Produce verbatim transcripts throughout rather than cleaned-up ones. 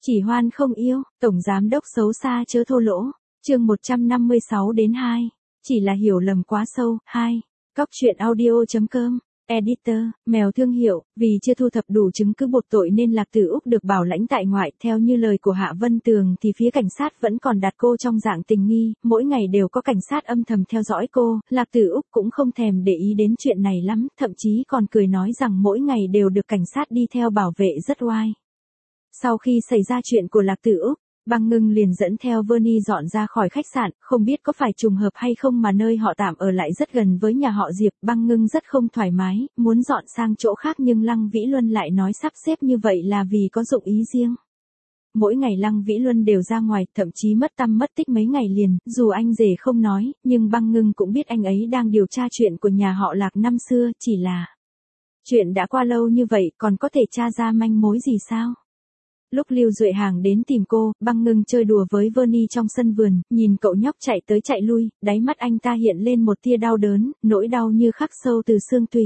Chỉ hoan không yêu, tổng giám đốc xấu xa chớ thô lỗ. Chương một trăm năm mươi sáu đến hai. Chỉ là hiểu lầm quá sâu. hai. Cóc truyện audio.com. Editor, mèo thương hiệu, vì chưa thu thập đủ chứng cứ buộc tội nên Lạc Tử Úc được bảo lãnh tại ngoại. Theo như lời của Hạ Vân Tường thì phía cảnh sát vẫn còn đặt cô trong dạng tình nghi, mỗi ngày đều có cảnh sát âm thầm theo dõi cô. Lạc Tử Úc cũng không thèm để ý đến chuyện này lắm, thậm chí còn cười nói rằng mỗi ngày đều được cảnh sát đi theo bảo vệ rất oai. Sau khi xảy ra chuyện của Lạc Tử Úc, Băng Ngưng liền dẫn theo Vernie dọn ra khỏi khách sạn, không biết có phải trùng hợp hay không mà nơi họ tạm ở lại rất gần với nhà họ Diệp. Băng Ngưng rất không thoải mái, muốn dọn sang chỗ khác nhưng Lăng Vĩ Luân lại nói sắp xếp như vậy là vì có dụng ý riêng. Mỗi ngày Lăng Vĩ Luân đều ra ngoài, thậm chí mất tăm mất tích mấy ngày liền, dù anh rể không nói, nhưng Băng Ngưng cũng biết anh ấy đang điều tra chuyện của nhà họ Lạc năm xưa, chỉ là chuyện đã qua lâu như vậy còn có thể tra ra manh mối gì sao? Lúc Lưu Duệ Hàng đến tìm cô, Băng Ngưng chơi đùa với Vernie trong sân vườn, nhìn cậu nhóc chạy tới chạy lui, đáy mắt anh ta hiện lên một tia đau đớn, nỗi đau như khắc sâu từ xương tủy.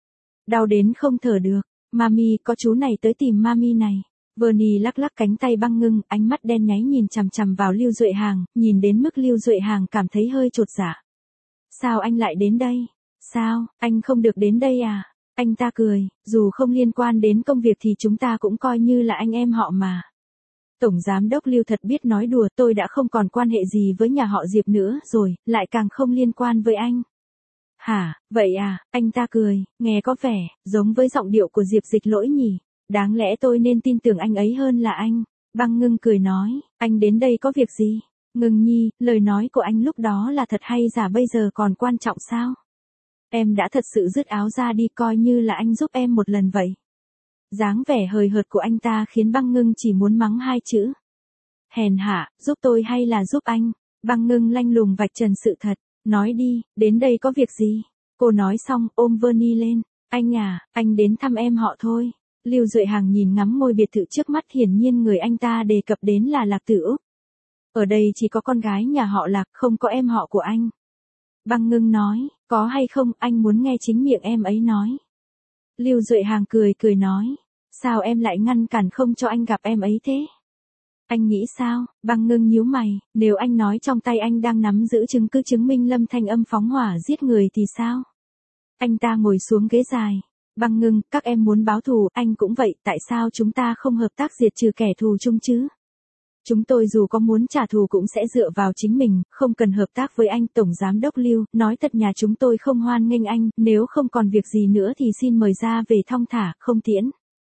Đau đến không thở được, Mami, có chú này tới tìm Mami này. Vernie lắc lắc cánh tay Băng Ngưng, ánh mắt đen nháy nhìn chằm chằm vào Lưu Duệ Hàng, nhìn đến mức Lưu Duệ Hàng cảm thấy hơi chột dạ. Sao anh lại đến đây? Sao, anh không được đến đây à? Anh ta cười, dù không liên quan đến công việc thì chúng ta cũng coi như là anh em họ mà. Tổng giám đốc Lưu thật biết nói đùa, tôi đã không còn quan hệ gì với nhà họ Diệp nữa rồi, lại càng không liên quan với anh. Hả, vậy à, anh ta cười, nghe có vẻ, giống với giọng điệu của Diệp Dịch Lỗi nhỉ, đáng lẽ tôi nên tin tưởng anh ấy hơn là anh. Băng Ngưng cười nói, anh đến đây có việc gì? Ngưng nhi, lời nói của anh lúc đó là thật hay giả bây giờ còn quan trọng sao? Em đã thật sự dứt áo ra đi, coi như là anh giúp em một lần vậy. Dáng vẻ hời hợt của anh ta khiến Băng Ngưng chỉ muốn mắng hai chữ. Hèn hạ, giúp tôi hay là giúp anh? Băng Ngưng lanh lùng vạch trần sự thật, nói đi, đến đây có việc gì? Cô nói xong, ôm Vernie lên, anh à, anh đến thăm em họ thôi. Lưu Duệ Hàng nhìn ngắm ngôi biệt thự trước mắt, hiển nhiên người anh ta đề cập đến là Lạc Tử Úc. Ở đây chỉ có con gái nhà họ Lạc, không có em họ của anh. Băng Ngưng nói, có hay không, anh muốn nghe chính miệng em ấy nói. Lưu Duệ Hàng cười cười nói, sao em lại ngăn cản không cho anh gặp em ấy thế? Anh nghĩ sao? Băng Ngưng nhíu mày, nếu anh nói trong tay anh đang nắm giữ chứng cứ chứng minh Lâm Thanh Âm phóng hỏa giết người thì sao? Anh ta ngồi xuống ghế dài. Băng Ngưng, các em muốn báo thù, anh cũng vậy, tại sao chúng ta không hợp tác diệt trừ kẻ thù chung chứ? Chúng tôi dù có muốn trả thù cũng sẽ dựa vào chính mình, không cần hợp tác với anh. Tổng giám đốc Lưu, nói thật nhà chúng tôi không hoan nghênh anh, nếu không còn việc gì nữa thì xin mời ra về thong thả, không tiễn.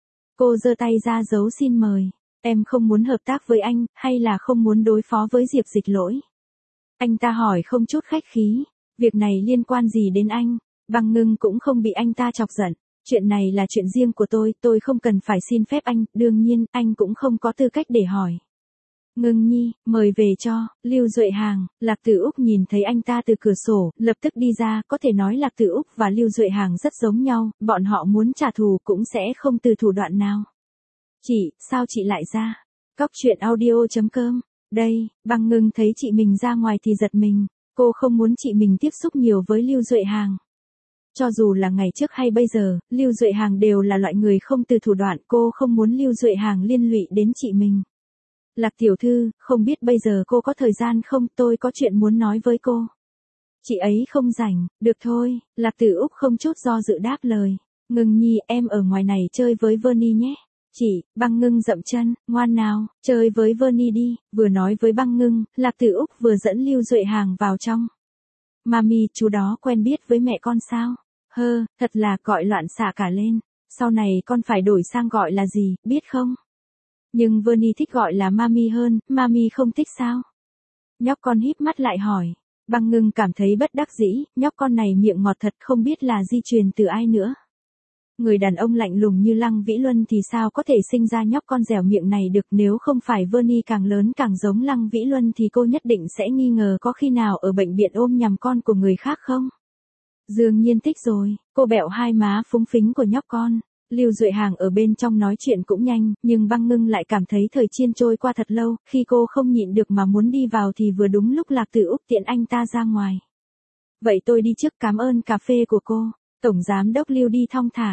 Cô giơ tay ra dấu xin mời. Em không muốn hợp tác với anh, hay là không muốn đối phó với Diệp Dịch Lỗi? Anh ta hỏi không chút khách khí, việc này liên quan gì đến anh? Băng Ngưng cũng không bị anh ta chọc giận. Chuyện này là chuyện riêng của tôi, tôi không cần phải xin phép anh, đương nhiên, anh cũng không có tư cách để hỏi. Ngưng nhi, mời về cho. Lưu Duệ Hàng. Lạc Tử Úc nhìn thấy anh ta từ cửa sổ, lập tức đi ra, có thể nói Lạc Tử Úc và Lưu Duệ Hàng rất giống nhau, bọn họ muốn trả thù cũng sẽ không từ thủ đoạn nào. Chị, sao chị lại ra? Cóc truyện audio.com. Đây, Băng Ngưng thấy chị mình ra ngoài thì giật mình, cô không muốn chị mình tiếp xúc nhiều với Lưu Duệ Hàng. Cho dù là ngày trước hay bây giờ, Lưu Duệ Hàng đều là loại người không từ thủ đoạn, cô không muốn Lưu Duệ Hàng liên lụy đến chị mình. Lạc tiểu thư, không biết bây giờ cô có thời gian không, tôi có chuyện muốn nói với cô. Chị ấy không rảnh, được thôi, Lạc Tử Úc không chút do dự đáp lời. Ngưng nhi, em ở ngoài này chơi với Vernie nhé. Chị, Băng Ngưng dậm chân, ngoan nào, chơi với Vernie đi. Vừa nói với Băng Ngưng, Lạc Tử Úc vừa dẫn Lưu Duệ Hàng vào trong. Mami, chú đó quen biết với mẹ con sao? Hơ, thật là gọi loạn xạ cả lên. Sau này con phải đổi sang gọi là gì, biết không? Nhưng Vernie thích gọi là Mami hơn, Mami không thích sao? Nhóc con híp mắt lại hỏi. Băng Ngưng cảm thấy bất đắc dĩ, nhóc con này miệng ngọt thật, không biết là di truyền từ ai nữa. Người đàn ông lạnh lùng như Lăng Vĩ Luân thì sao có thể sinh ra nhóc con dẻo miệng này được, nếu không phải Vernie càng lớn càng giống Lăng Vĩ Luân thì cô nhất định sẽ nghi ngờ có khi nào ở bệnh viện ôm nhầm con của người khác không? Dường nhiên thích rồi, cô bẹo hai má phúng phính của nhóc con. Lưu Duệ Hàng ở bên trong nói chuyện cũng nhanh, nhưng Băng Ngưng lại cảm thấy thời chiên trôi qua thật lâu, khi cô không nhịn được mà muốn đi vào thì vừa đúng lúc Lạc Tử Úc tiện anh ta ra ngoài. Vậy tôi đi trước, cảm ơn cà phê của cô. Tổng giám đốc Lưu đi thong thả.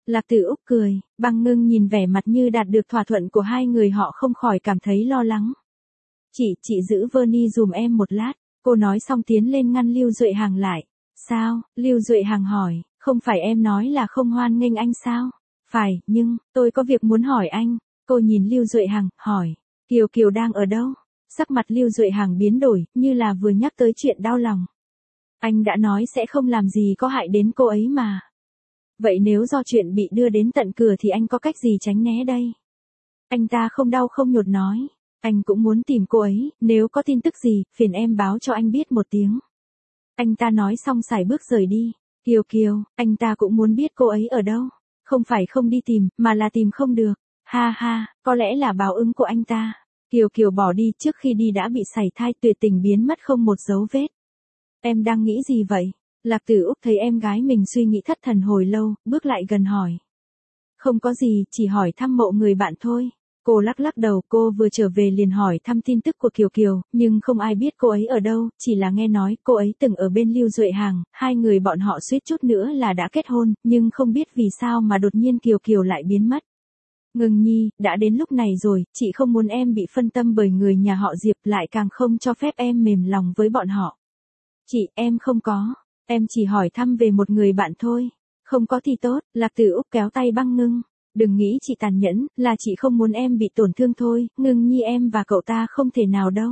Lạc Tử Úc cười, Băng Ngưng nhìn vẻ mặt như đạt được thỏa thuận của hai người họ không khỏi cảm thấy lo lắng. Chị, chị giữ Verney dùm em một lát, cô nói xong tiến lên ngăn Lưu Duệ Hằng lại. Sao, Lưu Duệ Hằng hỏi, không phải em nói là không hoan nghênh anh sao? Phải, nhưng, tôi có việc muốn hỏi anh. Cô nhìn Lưu Duệ Hằng, hỏi, Kiều Kiều đang ở đâu? Sắc mặt Lưu Duệ Hằng biến đổi, như là vừa nhắc tới chuyện đau lòng. Anh đã nói sẽ không làm gì có hại đến cô ấy mà. Vậy nếu do chuyện bị đưa đến tận cửa thì anh có cách gì tránh né đây? Anh ta không đau không nhột nói. Anh cũng muốn tìm cô ấy, nếu có tin tức gì, phiền em báo cho anh biết một tiếng. Anh ta nói xong sải bước rời đi. Kiều Kiều, anh ta cũng muốn biết cô ấy ở đâu. Không phải không đi tìm, mà là tìm không được. Ha ha, có lẽ là báo ứng của anh ta. Kiều Kiều bỏ đi trước khi đi đã bị sảy thai tuyệt tình biến mất không một dấu vết. Em đang nghĩ gì vậy? Lạc Tử Úc thấy em gái mình suy nghĩ thất thần hồi lâu, bước lại gần hỏi. Không có gì, chỉ hỏi thăm mộ người bạn thôi. Cô lắc lắc đầu, cô vừa trở về liền hỏi thăm tin tức của Kiều Kiều, nhưng không ai biết cô ấy ở đâu, chỉ là nghe nói cô ấy từng ở bên Lưu Duệ Hằng, hai người bọn họ suýt chút nữa là đã kết hôn, nhưng không biết vì sao mà đột nhiên Kiều Kiều lại biến mất. Ngưng Nhi, đã đến lúc này rồi, chị không muốn em bị phân tâm bởi người nhà họ Diệp, lại càng không cho phép em mềm lòng với bọn họ. Chị, em không có, em chỉ hỏi thăm về một người bạn thôi. Không có thì tốt, Lạc Tử Úc kéo tay Băng Ngưng. Đừng nghĩ chị tàn nhẫn, là chị không muốn em bị tổn thương thôi, Ngưng Nhi em và cậu ta không thể nào đâu.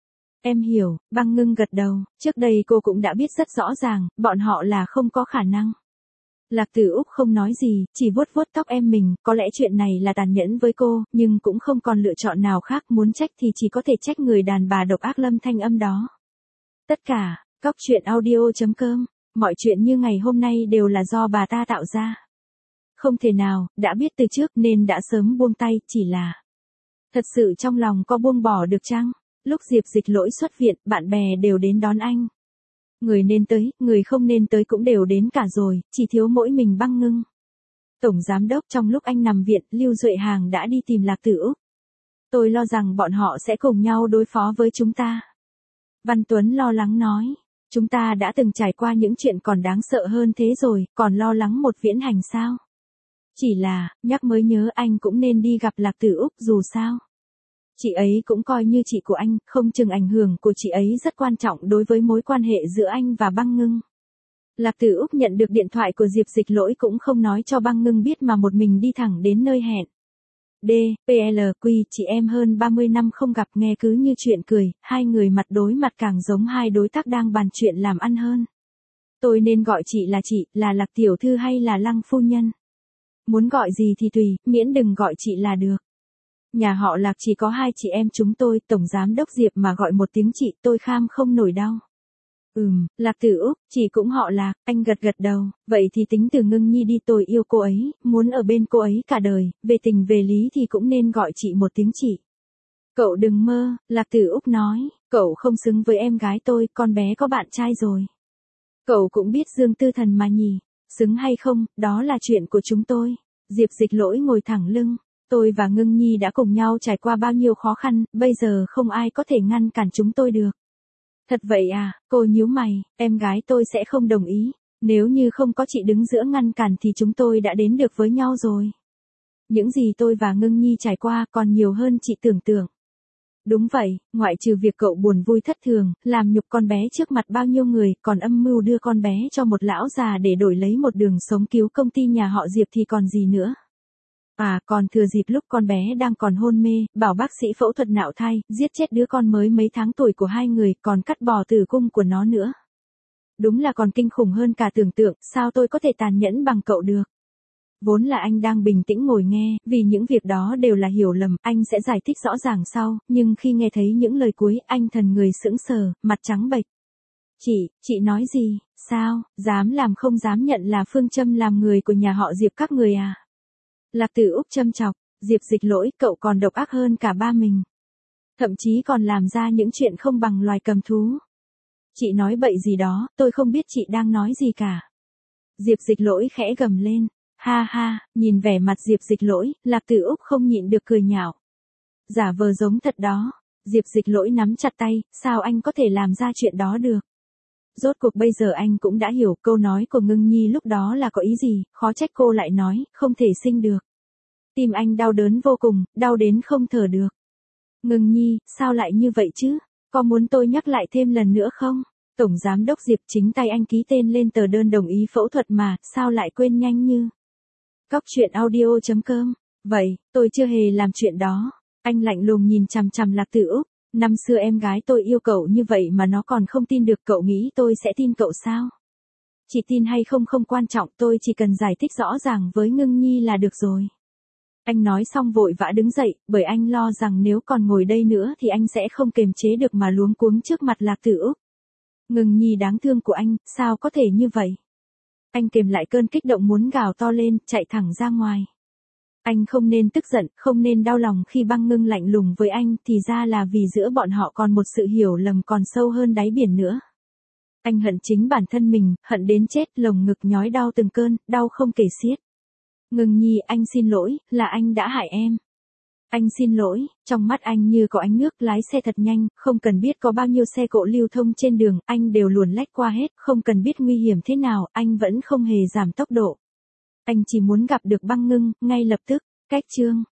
Em hiểu, Băng Ngưng gật đầu, trước đây cô cũng đã biết rất rõ ràng, bọn họ là không có khả năng. Lạc Tử Úc không nói gì, chỉ vuốt vuốt tóc em mình, có lẽ chuyện này là tàn nhẫn với cô, nhưng cũng không còn lựa chọn nào khác, muốn trách thì chỉ có thể trách người đàn bà độc ác Lâm Thanh Âm đó. Tất cả, cóc truyện audio chấm com, mọi chuyện như ngày hôm nay đều là do bà ta tạo ra. Không thể nào, đã biết từ trước nên đã sớm buông tay, chỉ là thật sự trong lòng có buông bỏ được chăng? Lúc Diệp Dịch Lỗi xuất viện, bạn bè đều đến đón anh. Người nên tới, người không nên tới cũng đều đến cả rồi, chỉ thiếu mỗi mình Băng Ngưng. Tổng giám đốc, trong lúc anh nằm viện, Lưu Duệ Hằng đã đi tìm Lạc Tử Úc. Tôi lo rằng bọn họ sẽ cùng nhau đối phó với chúng ta. Văn Tuấn lo lắng nói, chúng ta đã từng trải qua những chuyện còn đáng sợ hơn thế rồi, còn lo lắng một viễn hành sao? Chỉ là, nhắc mới nhớ anh cũng nên đi gặp Lạc Tử Úc dù sao. Chị ấy cũng coi như chị của anh, không chừng ảnh hưởng của chị ấy rất quan trọng đối với mối quan hệ giữa anh và Băng Ngưng. Lạc Tử Úc nhận được điện thoại của Diệp Dịch Lỗi cũng không nói cho Băng Ngưng biết mà một mình đi thẳng đến nơi hẹn. D, P L Q, chị em hơn ba mươi năm không gặp nghe cứ như chuyện cười, hai người mặt đối mặt càng giống hai đối tác đang bàn chuyện làm ăn hơn. Tôi nên gọi chị là chị, là Lạc tiểu thư hay là Lăng phu nhân? Muốn gọi gì thì tùy, miễn đừng gọi chị là được. Nhà họ Lạc chỉ có hai chị em chúng tôi, Tổng Giám Đốc Diệp mà gọi một tiếng chị tôi kham không nổi đau. Ừm, Lạc Tử Úc, chị cũng họ Lạc, anh gật gật đầu, vậy thì tính từ Ngưng Nhi đi, tôi yêu cô ấy, muốn ở bên cô ấy cả đời, về tình về lý thì cũng nên gọi chị một tiếng chị. Cậu đừng mơ, Lạc Tử Úc nói, cậu không xứng với em gái tôi, con bé có bạn trai rồi. Cậu cũng biết Dương Tư Thần mà nhỉ, xứng hay không, đó là chuyện của chúng tôi. Diệp Dịch Lỗi ngồi thẳng lưng. Tôi và Ngưng Nhi đã cùng nhau trải qua bao nhiêu khó khăn, bây giờ không ai có thể ngăn cản chúng tôi được. Thật vậy à, cô nhíu mày, em gái tôi sẽ không đồng ý. Nếu như không có chị đứng giữa ngăn cản thì chúng tôi đã đến được với nhau rồi. Những gì tôi và Ngưng Nhi trải qua còn nhiều hơn chị tưởng tượng. Đúng vậy, ngoại trừ việc cậu buồn vui thất thường, làm nhục con bé trước mặt bao nhiêu người, còn âm mưu đưa con bé cho một lão già để đổi lấy một đường sống cứu công ty nhà họ Diệp thì còn gì nữa. À, còn thừa dịp lúc con bé đang còn hôn mê, bảo bác sĩ phẫu thuật nạo thai, giết chết đứa con mới mấy tháng tuổi của hai người, còn cắt bỏ tử cung của nó nữa. Đúng là còn kinh khủng hơn cả tưởng tượng, sao tôi có thể tàn nhẫn bằng cậu được. Vốn là anh đang bình tĩnh ngồi nghe, vì những việc đó đều là hiểu lầm, anh sẽ giải thích rõ ràng sau, nhưng khi nghe thấy những lời cuối, anh thần người sững sờ, mặt trắng bệch. Chị, chị nói gì, sao, dám làm không dám nhận là phương châm làm người của nhà họ Diệp các người à? Lạc Tử Úc châm chọc, Diệp Dịch Lỗi, cậu còn độc ác hơn cả ba mình. Thậm chí còn làm ra những chuyện không bằng loài cầm thú. Chị nói bậy gì đó, tôi không biết chị đang nói gì cả. Diệp Dịch Lỗi khẽ gầm lên. Ha ha, nhìn vẻ mặt Diệp Dịch Lỗi, Lạc Tử Úc không nhịn được cười nhạo. Giả vờ giống thật đó. Diệp Dịch Lỗi nắm chặt tay, sao anh có thể làm ra chuyện đó được? Rốt cuộc bây giờ anh cũng đã hiểu câu nói của Ngưng Nhi lúc đó là có ý gì, khó trách cô lại nói, không thể sinh được. Tim anh đau đớn vô cùng, đau đến không thở được. Ngưng Nhi, sao lại như vậy chứ? Có muốn tôi nhắc lại thêm lần nữa không? Tổng Giám đốc Diệp chính tay anh ký tên lên tờ đơn đồng ý phẫu thuật mà, sao lại quên nhanh như? Cóc truyện audio chấm com. Vậy, tôi chưa hề làm chuyện đó. Anh lạnh lùng nhìn chằm chằm Lạc Tử Úc. Năm xưa em gái tôi yêu cậu như vậy mà nó còn không tin được, cậu nghĩ tôi sẽ tin cậu sao? Chỉ tin hay không không quan trọng, tôi chỉ cần giải thích rõ ràng với Ngưng Nhi là được rồi. Anh nói xong vội vã đứng dậy, bởi anh lo rằng nếu còn ngồi đây nữa thì anh sẽ không kềm chế được mà luống cuống trước mặt Lạc Tử Úc. Ngưng Nhi đáng thương của anh, sao có thể như vậy? Anh kềm lại cơn kích động muốn gào to lên, chạy thẳng ra ngoài. Anh không nên tức giận, không nên đau lòng khi Băng Ngưng lạnh lùng với anh, thì ra là vì giữa bọn họ còn một sự hiểu lầm còn sâu hơn đáy biển nữa. Anh hận chính bản thân mình, hận đến chết, lồng ngực nhói đau từng cơn, đau không kể xiết. Ngưng Nhi, anh xin lỗi, là anh đã hại em. Anh xin lỗi, trong mắt anh như có ánh nước, lái xe thật nhanh, không cần biết có bao nhiêu xe cộ lưu thông trên đường, anh đều luồn lách qua hết, không cần biết nguy hiểm thế nào, anh vẫn không hề giảm tốc độ. Anh chỉ muốn gặp được Băng Ngưng, ngay lập tức. Cách chương